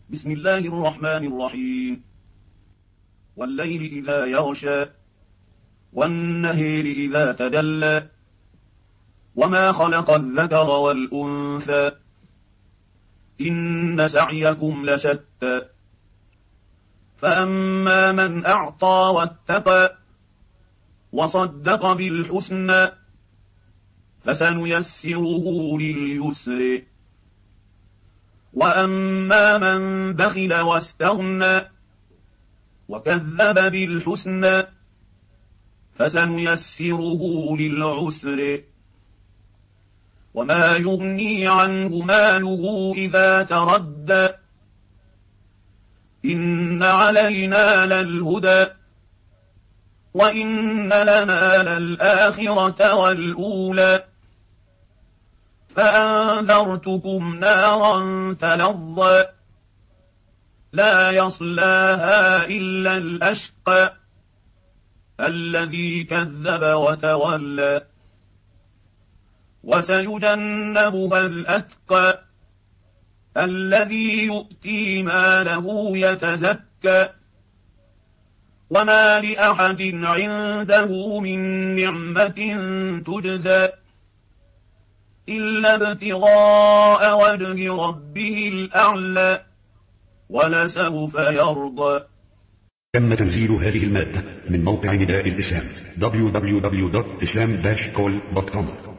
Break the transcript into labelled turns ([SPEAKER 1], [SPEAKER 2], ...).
[SPEAKER 1] بسم الله الرحمن الرحيم. والليل إذا يغشى والنهار إذا تجلى وما خلق الذكر والأنثى إن سعيكم لشتى فأما من أعطى واتقى وصدق بالحسنى فسنيسره لليسر وأما من بخل واستغنى وكذب بالحسنى فسنيسره للعسر وما يغني عنه ماله إذا تردى إن علينا للهدى وإن لنا للآخرة والأولى فأنذرتكم نارا تلظى لا يصلاها إلا الأشقى الذي كذب وتولى وسيجنبها الأتقى الذي يؤتي ماله يتزكى وما لأحد عنده من نعمة تجزى إلا ابتغاء وجه ربه الأعلى ولسوف يرضى.
[SPEAKER 2] تم تنزيل هذه المادة من موقع نداء الإسلام www.islam-call.com